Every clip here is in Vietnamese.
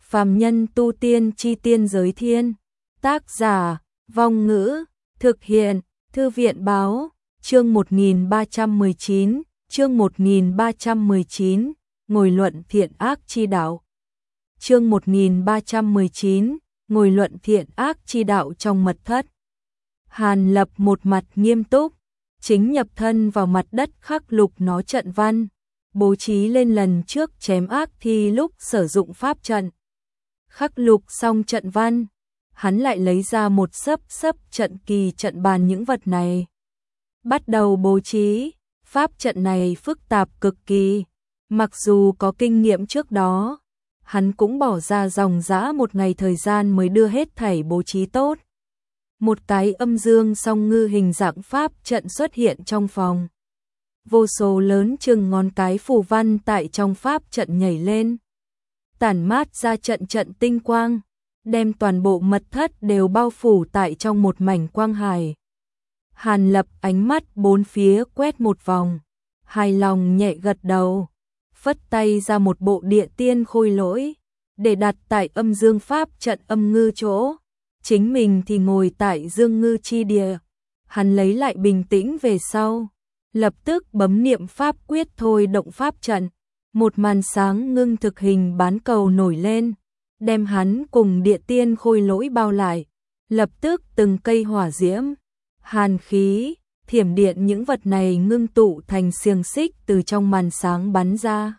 Phàm nhân tu tiên chi tiên giới thiên. Tác giả, Vong Ngữ, thực hiện, Thư viện báo, chương 1319, chương 1319, ngồi luận thiện ác chi đạo. Chương 1319, ngồi luận thiện ác chi đạo trong mật thất. Hàn Lập một mặt nghiêm túc, chính nhập thân vào mặt đất khắc lục nó trận văn, bố trí lên lần trước chém ác thi lúc sử dụng pháp trận. Khắc lục xong trận văn, hắn lại lấy ra một sấp trận kỳ trận bàn những vật này. Bắt đầu bố trí, pháp trận này phức tạp cực kỳ, mặc dù có kinh nghiệm trước đó, hắn cũng bỏ ra dòng dã một ngày thời gian mới đưa hết thảy bố trí tốt. Một cái âm dương song ngư hình dạng pháp trận xuất hiện trong phòng. Vô số lớn chừng ngón cái phù văn tại trong pháp trận nhảy lên, tản mát ra trận tinh quang, đem toàn bộ mật thất đều bao phủ tại trong một mảnh quang hải. Hàn Lập ánh mắt bốn phía quét một vòng, hài lòng nhẹ gật đầu, phất tay ra một bộ địa tiên khôi lỗi, để đặt tại âm dương pháp trận âm ngư chỗ. Chính mình thì ngồi tại dương ngư chi địa. Hắn lấy lại bình tĩnh về sau, lập tức bấm niệm pháp quyết thôi động pháp trận. Một màn sáng ngưng thực hình bán cầu nổi lên, đem hắn cùng địa tiên khôi lỗi bao lại. Lập tức từng cây hỏa diễm, hàn khí, thiểm điện những vật này ngưng tụ thành xiềng xích từ trong màn sáng bắn ra,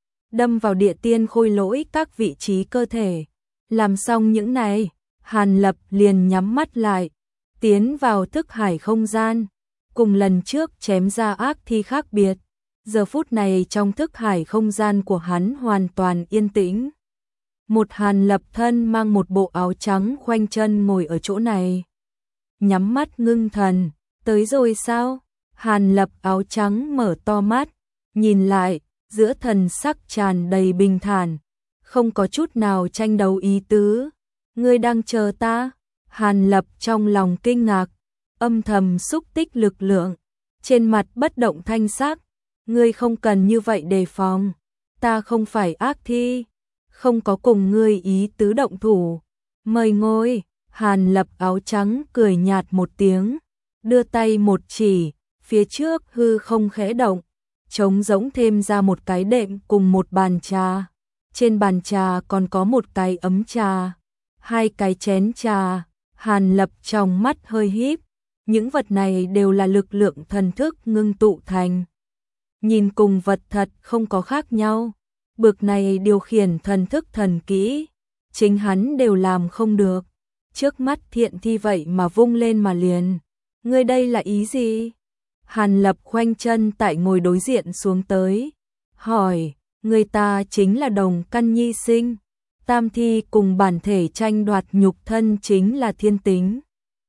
đâm vào địa tiên khôi lỗi các vị trí cơ thể. Làm xong những này, Hàn Lập liền nhắm mắt lại, tiến vào thức hải không gian. Cùng lần trước chém ra ác thi khác biệt, giờ phút này trong thức hải không gian của hắn hoàn toàn yên tĩnh. Một Hàn Lập thân mang một bộ áo trắng khoanh chân ngồi ở chỗ này, nhắm mắt ngưng thần. Tới rồi sao? Hàn Lập áo trắng mở to mắt, nhìn lại, giữa thần sắc tràn đầy bình thản, không có chút nào tranh đấu ý tứ. Ngươi đang chờ ta? Hàn Lập trong lòng kinh ngạc, âm thầm xúc tích lực lượng, trên mặt bất động thanh sắc. Ngươi không cần như vậy đề phòng, ta không phải ác thi, không có cùng ngươi ý tứ động thủ. Mời ngồi. Hàn Lập áo trắng cười nhạt một tiếng, đưa tay một chỉ, phía trước hư không khẽ động, trống rỗng thêm ra một cái đệm cùng một bàn trà. Trên bàn trà còn có một cái ấm trà, hai cái chén trà. Hàn Lập trong mắt hơi híp, những vật này đều là lực lượng thần thức ngưng tụ thành. Nhìn cùng vật thật không có khác nhau, bực này điều khiển thần thức thần kỹ, chính hắn đều làm không được. Trước mắt thiện thi vậy mà vung lên mà liền. Ngươi đây là ý gì? Hàn Lập khoanh chân tại ngồi đối diện xuống tới, hỏi, người ta chính là đồng căn nhi sinh. Tam thi cùng bản thể tranh đoạt nhục thân chính là thiên tính.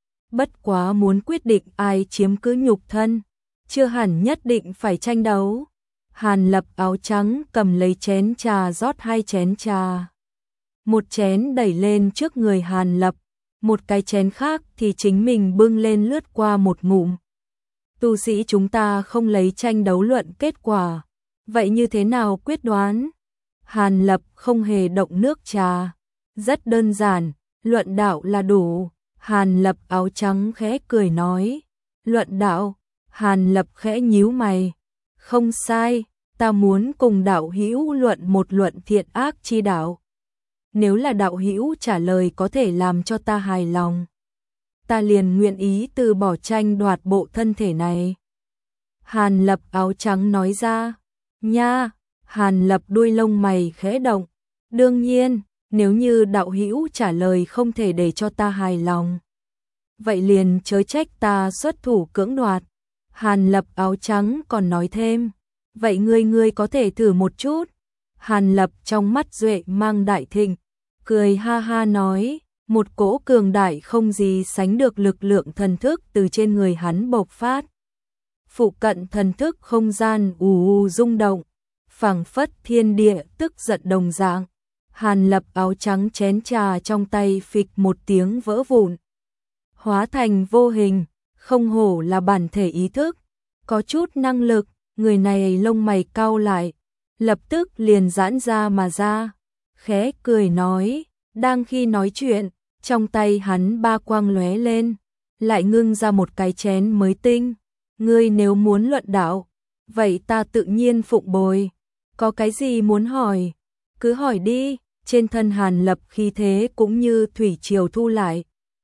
Bất quá muốn quyết định ai chiếm cứ nhục thân, chưa hẳn nhất định phải tranh đấu. Hàn Lập áo trắng cầm lấy chén trà rót hai chén trà. Một chén đẩy lên trước người Hàn Lập, một cái chén khác thì chính mình bưng lên lướt qua một ngụm. Tu sĩ chúng ta không lấy tranh đấu luận kết quả, vậy như thế nào quyết đoán? Hàn Lập không hề động nước trà, rất đơn giản, luận đạo là đủ. Hàn Lập áo trắng khẽ cười nói, luận đạo? Hàn Lập khẽ nhíu mày, không sai, ta muốn cùng đạo hữu luận một luận thiện ác chi đạo. Nếu là đạo hữu trả lời có thể làm cho ta hài lòng, ta liền nguyện ý từ bỏ tranh đoạt bộ thân thể này. Hàn Lập áo trắng nói ra, nha. Hàn Lập đuôi lông mày khẽ động, đương nhiên, nếu như đạo hữu trả lời không thể để cho ta hài lòng, vậy liền chớ trách ta xuất thủ cưỡng đoạt. Hàn Lập áo trắng còn nói thêm, vậy ngươi có thể thử một chút. Hàn Lập trong mắt duệ mang đại thịnh, cười ha ha nói, một cỗ cường đại không gì sánh được lực lượng thần thức từ trên người hắn bộc phát. Phụ cận thần thức không gian ù rung động, phảng phất thiên địa tức giận đồng dạng. Hàn Lập áo trắng chén trà trong tay phịch một tiếng vỡ vụn, hóa thành vô hình. Không hổ là bản thể ý thức, có chút năng lực. Người này lông mày cau lại, lập tức liền giãn ra mà ra, khẽ cười nói, đang khi nói chuyện, trong tay hắn ba quang lóe lên, lại ngưng ra một cái chén mới tinh. Ngươi nếu muốn luận đạo, vậy ta tự nhiên phụng bồi. Có cái gì muốn hỏi, cứ hỏi đi. Trên thân Hàn Lập khí thế cũng như thủy triều thu lại.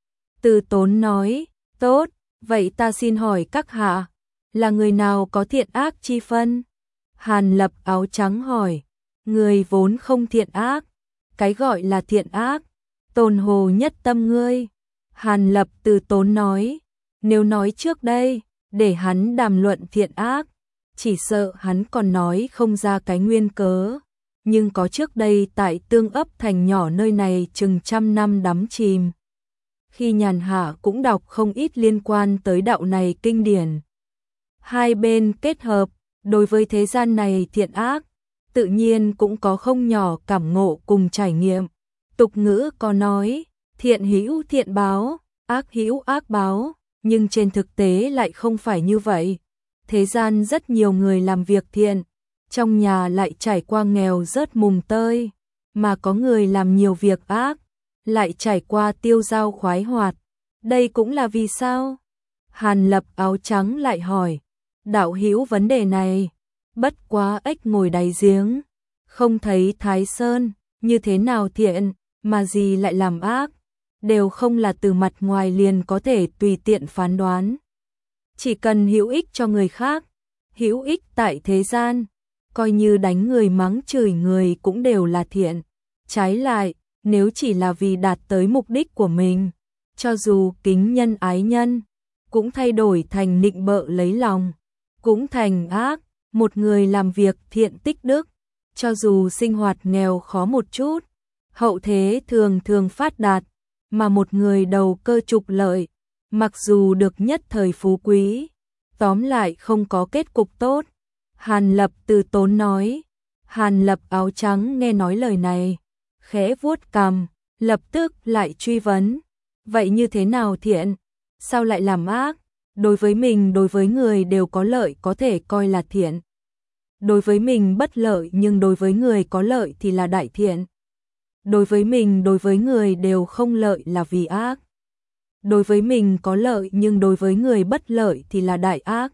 Từ Tốn nói, tốt, vậy ta xin hỏi các hạ, là người nào có thiện ác chi phân? Hàn Lập áo trắng hỏi, người vốn không thiện ác, cái gọi là thiện ác, tồn hồ nhất tâm ngươi. Hàn Lập Từ Tốn nói, nếu nói trước đây, để hắn đàm luận thiện ác, chỉ sợ hắn còn nói không ra cái nguyên cớ. Nhưng có trước đây tại Tương Ấp thành nhỏ nơi này chừng trăm năm đắm chìm. Khi nhàn hạ cũng đọc không ít liên quan tới đạo này kinh điển. Hai bên kết hợp, đối với thế gian này thiện ác, tự nhiên cũng có không nhỏ cảm ngộ cùng trải nghiệm. Tục ngữ có nói, thiện hữu thiện báo, ác hữu ác báo, nhưng trên thực tế lại không phải như vậy. Thế gian rất nhiều người làm việc thiện, trong nhà lại trải qua nghèo rớt mùng tơi, mà có người làm nhiều việc ác, lại trải qua tiêu dao khoái hoạt. Đây cũng là vì sao? Hàn Lập áo trắng lại hỏi, đạo hữu vấn đề này, bất quá ếch ngồi đáy giếng, không thấy Thái Sơn, như thế nào thiện, mà gì lại làm ác, đều không là từ mặt ngoài liền có thể tùy tiện phán đoán. Chỉ cần hữu ích cho người khác, hữu ích tại thế gian, coi như đánh người mắng chửi người cũng đều là thiện. Trái lại, nếu chỉ là vì đạt tới mục đích của mình, cho dù kính nhân ái nhân, cũng thay đổi thành nịnh bợ lấy lòng, cũng thành ác. Một người làm việc thiện tích đức, cho dù sinh hoạt nghèo khó một chút, hậu thế thường thường phát đạt, mà một người đầu cơ trục lợi, mặc dù được nhất thời phú quý, tóm lại không có kết cục tốt. Hàn Lập Từ Tốn nói. Hàn Lập áo trắng nghe nói lời này, khẽ vuốt cằm, lập tức lại truy vấn, vậy như thế nào thiện, sao lại làm ác? Đối với mình đối với người đều có lợi có thể coi là thiện, đối với mình bất lợi nhưng đối với người có lợi thì là đại thiện, đối với mình đối với người đều không lợi là vì ác, đối với mình có lợi nhưng đối với người bất lợi thì là đại ác.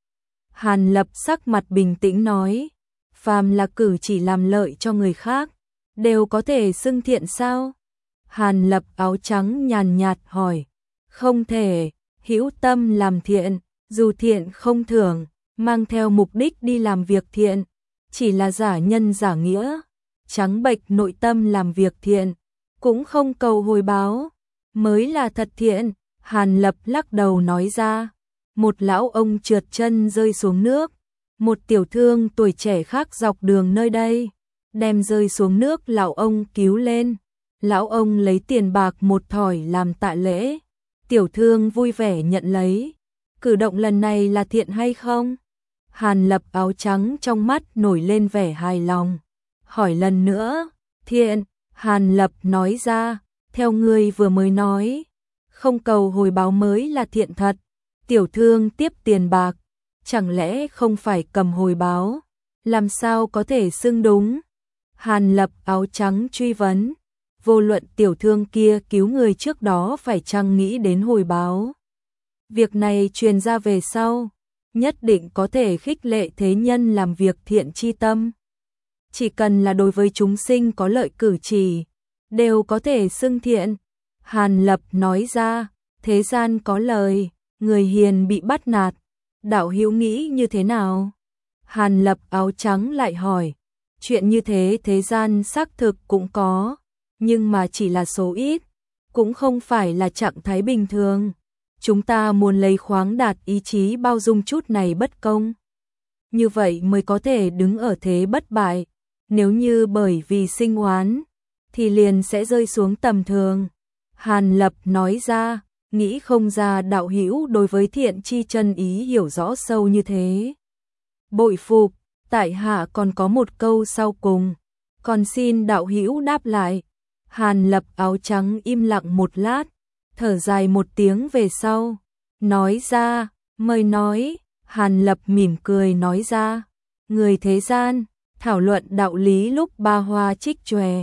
Hàn Lập sắc mặt bình tĩnh nói, phàm là cử chỉ làm lợi cho người khác, đều có thể xưng thiện sao? Hàn Lập áo trắng nhàn nhạt hỏi, không thể, hữu tâm làm thiện, dù thiện không thưởng, mang theo mục đích đi làm việc thiện, chỉ là giả nhân giả nghĩa, trắng bệch nội tâm làm việc thiện, cũng không cầu hồi báo, mới là thật thiện. Hàn Lập lắc đầu nói ra, một lão ông trượt chân rơi xuống nước, một tiểu thương tuổi trẻ khác dọc đường nơi đây, đem rơi xuống nước lão ông cứu lên, lão ông lấy tiền bạc một thỏi làm tạ lễ, tiểu thương vui vẻ nhận lấy, cử động lần này là thiện hay không? Hàn Lập áo trắng trong mắt nổi lên vẻ hài lòng, hỏi lần nữa, thiện. Hàn Lập nói ra, theo người vừa mới nói, không cầu hồi báo mới là thiện thật. Tiểu thương tiếp tiền bạc, chẳng lẽ không phải cầm hồi báo, làm sao có thể xưng đúng? Hàn Lập áo trắng truy vấn, vô luận tiểu thương kia cứu người trước đó phải chăng nghĩ đến hồi báo. Việc này truyền ra về sau, nhất định có thể khích lệ thế nhân làm việc thiện chi tâm. Chỉ cần là đối với chúng sinh có lợi cử chỉ, đều có thể xưng thiện. Hàn Lập nói ra, thế gian có lời, người hiền bị bắt nạt, đạo hữu nghĩ như thế nào? Hàn Lập áo trắng lại hỏi, chuyện như thế thế gian xác thực cũng có, nhưng mà chỉ là số ít, cũng không phải là trạng thái bình thường. Chúng ta muốn lấy khoáng đạt ý chí bao dung chút này bất công, như vậy mới có thể đứng ở thế bất bại. Nếu như bởi vì sinh oán, thì liền sẽ rơi xuống tầm thường. Hàn Lập nói ra, nghĩ không ra đạo hữu đối với thiện chi chân ý hiểu rõ sâu như thế. Bội phục, tại hạ còn có một câu sau cùng, còn xin đạo hữu đáp lại. Hàn Lập áo trắng im lặng một lát, thở dài một tiếng về sau, nói ra, mời nói. Hàn Lập mỉm cười nói ra, người thế gian thảo luận đạo lý lúc ba hoa trích chòe,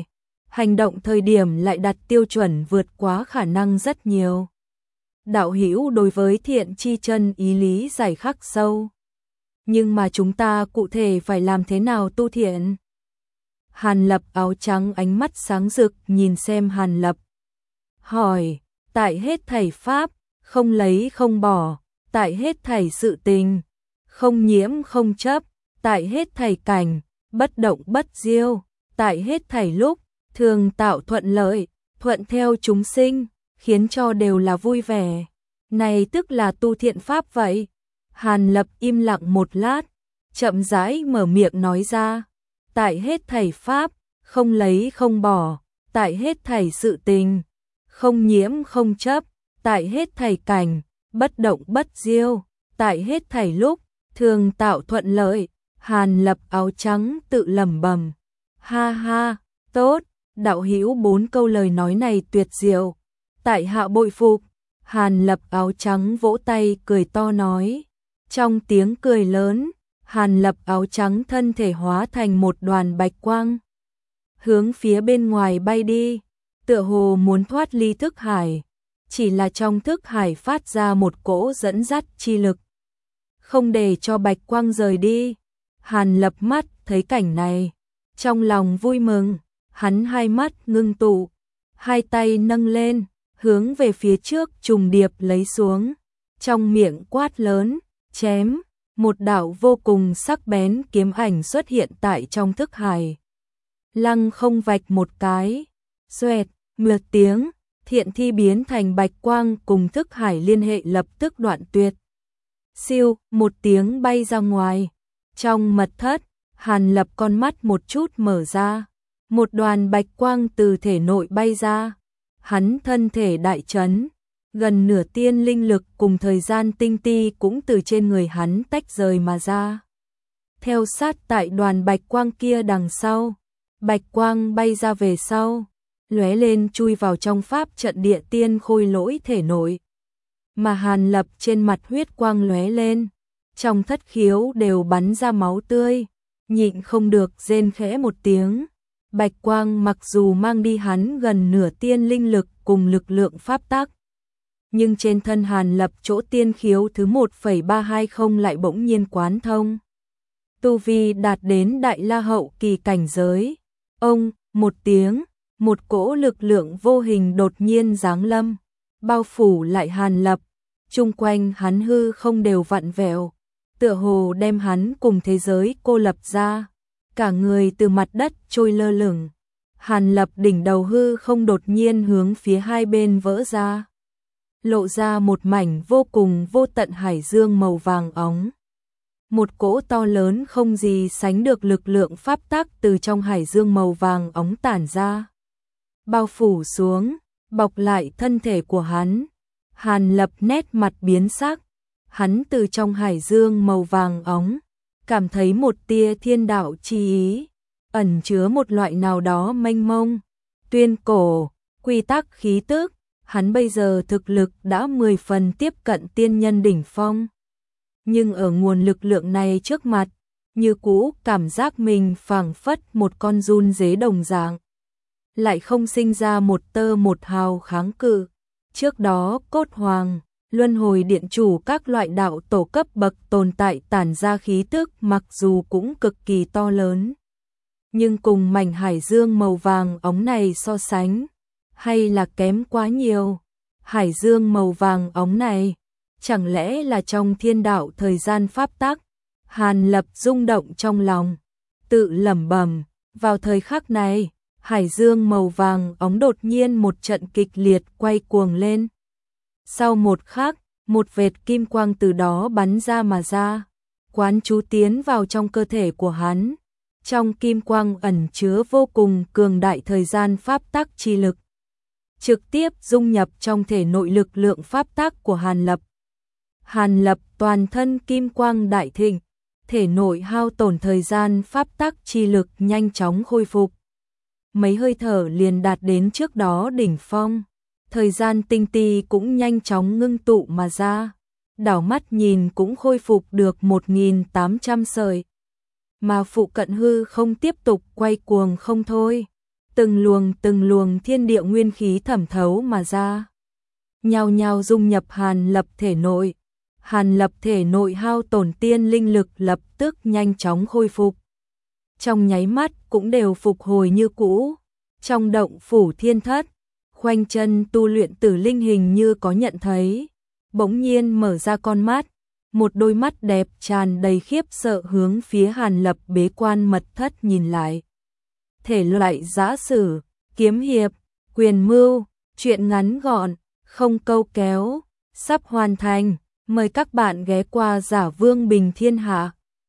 hành động thời điểm lại đặt tiêu chuẩn vượt quá khả năng rất nhiều. Đạo hữu đối với thiện chi chân ý lý giải khắc sâu. Nhưng mà chúng ta cụ thể phải làm thế nào tu thiện? Hàn Lập áo trắng ánh mắt sáng rực nhìn xem Hàn Lập. Hỏi, tại hết thảy pháp, không lấy không bỏ, tại hết thảy sự tình, không nhiễm không chấp, tại hết thảy cảnh, bất động bất diêu, tại hết thảy lúc, thường tạo thuận lợi, thuận theo chúng sinh, khiến cho đều là vui vẻ. Này tức là tu thiện pháp vậy. Hàn Lập im lặng một lát, chậm rãi mở miệng nói ra, tại hết thảy pháp, không lấy không bỏ, tại hết thảy sự tình, không nhiễm không chấp, tại hết thảy cảnh, bất động bất diêu, tại hết thảy lúc, thường tạo thuận lợi. Hàn Lập áo trắng tự lẩm bẩm, ha ha, tốt, đạo hữu 4 câu lời nói này tuyệt diệu, tại hạ bội phục. Hàn Lập áo trắng vỗ tay cười to nói. Trong tiếng cười lớn, Hàn Lập áo trắng thân thể hóa thành một đoàn bạch quang, hướng phía bên ngoài bay đi, tựa hồ muốn thoát ly thức hải, chỉ là trong thức hải phát ra một cỗ dẫn dắt chi lực, không để cho bạch quang rời đi. Hàn Lập mắt thấy cảnh này, trong lòng vui mừng, hắn hai mắt ngưng tụ, hai tay nâng lên, hướng về phía trước trùng điệp lấy xuống, trong miệng quát lớn, chém, một đạo vô cùng sắc bén kiếm ảnh xuất hiện tại trong thức hải. Lăng không vạch một cái, xoẹt, mượt tiếng, thiện thi biến thành bạch quang cùng thức hải liên hệ lập tức đoạn tuyệt. Siêu, một tiếng bay ra ngoài. Trong mật thất, Hàn Lập con mắt một chút mở ra, một đoàn bạch quang từ thể nội bay ra. Hắn thân thể đại chấn, gần nửa tiên linh lực cùng thời gian tinh ti cũng từ trên người hắn tách rời mà ra. Theo sát tại đoàn bạch quang kia đằng sau, bạch quang bay ra về sau, lóe lên chui vào trong pháp trận địa tiên khôi lỗi thể nội. Mà Hàn Lập trên mặt huyết quang lóe lên, trong thất khiếu đều bắn ra máu tươi, nhịn không được rên khẽ một tiếng. Bạch quang mặc dù mang đi hắn gần nửa tiên linh lực cùng lực lượng pháp tắc, nhưng trên thân Hàn Lập chỗ tiên khiếu thứ 1,320 lại bỗng nhiên quán thông. Tu vi đạt đến đại la hậu kỳ cảnh giới. Ông, một tiếng, một cỗ lực lượng vô hình đột nhiên giáng lâm, bao phủ lại Hàn Lập, chung quanh hắn hư không đều vặn vẹo, tựa hồ đem hắn cùng thế giới cô lập ra. Cả người từ mặt đất trôi lơ lửng, Hàn Lập đỉnh đầu hư không đột nhiên hướng phía hai bên vỡ ra, lộ ra một mảnh vô cùng vô tận hải dương màu vàng óng. Một cỗ to lớn không gì sánh được lực lượng pháp tắc từ trong hải dương màu vàng óng tản ra, bao phủ xuống, bọc lại thân thể của hắn. Hàn Lập nét mặt biến sắc, hắn từ trong hải dương màu vàng óng cảm thấy một tia thiên đạo chi ý, ẩn chứa một loại nào đó mênh mông, tuyên cổ, quy tắc khí tức. Hắn bây giờ thực lực đã 10 phần tiếp cận tiên nhân đỉnh phong, nhưng ở nguồn lực lượng này trước mặt, như cũ cảm giác mình phảng phất một con giun dế đồng dạng, lại không sinh ra một tơ một hào kháng cự. Trước đó Cốt Hoàng, Luân Hồi Điện Chủ các loại đạo tổ cấp bậc tồn tại tản ra khí tức mặc dù cũng cực kỳ to lớn, nhưng cùng mảnh hải dương màu vàng óng này so sánh, hay là kém quá nhiều. Hải dương màu vàng óng này, chẳng lẽ là trong thiên đạo thời gian pháp tắc? Hàn Lập rung động trong lòng, tự lẩm bẩm. Vào thời khắc này, hải dương màu vàng óng đột nhiên một trận kịch liệt quay cuồng lên. Sau một khắc, một vệt kim quang từ đó bắn ra mà ra, quán chú tiến vào trong cơ thể của hắn. Trong kim quang ẩn chứa vô cùng cường đại thời gian pháp tắc chi lực, trực tiếp dung nhập trong thể nội lực lượng pháp tắc của Hàn Lập. Hàn Lập toàn thân kim quang đại thịnh, thể nội hao tổn thời gian pháp tắc chi lực nhanh chóng khôi phục. Mấy hơi thở liền đạt đến trước đó đỉnh phong, thời gian tinh ti cũng nhanh chóng ngưng tụ mà ra, đảo mắt nhìn cũng khôi phục được 1.800 sợi. Mà phụ cận hư không tiếp tục quay cuồng không thôi, từng luồng thiên địa nguyên khí thẩm thấu mà ra, nhao nhao dung nhập Hàn Lập thể nội. Hàn Lập thể nội hao tổn tiên linh lực lập tức nhanh chóng khôi phục. Trong nháy mắt cũng đều phục hồi như cũ. Trong động phủ thiên thất, khoanh chân tu luyện Tử Linh hình như có nhận thấy, bỗng nhiên mở ra con mắt, một đôi mắt đẹp tràn đầy khiếp sợ hướng phía Hàn Lập bế quan mật thất nhìn lại. Thể loại giã sử, kiếm hiệp, quyền mưu, truyện ngắn gọn, không câu kéo, sắp hoàn thành, mời các bạn ghé qua Giả Vương Bình Thiên Hạ.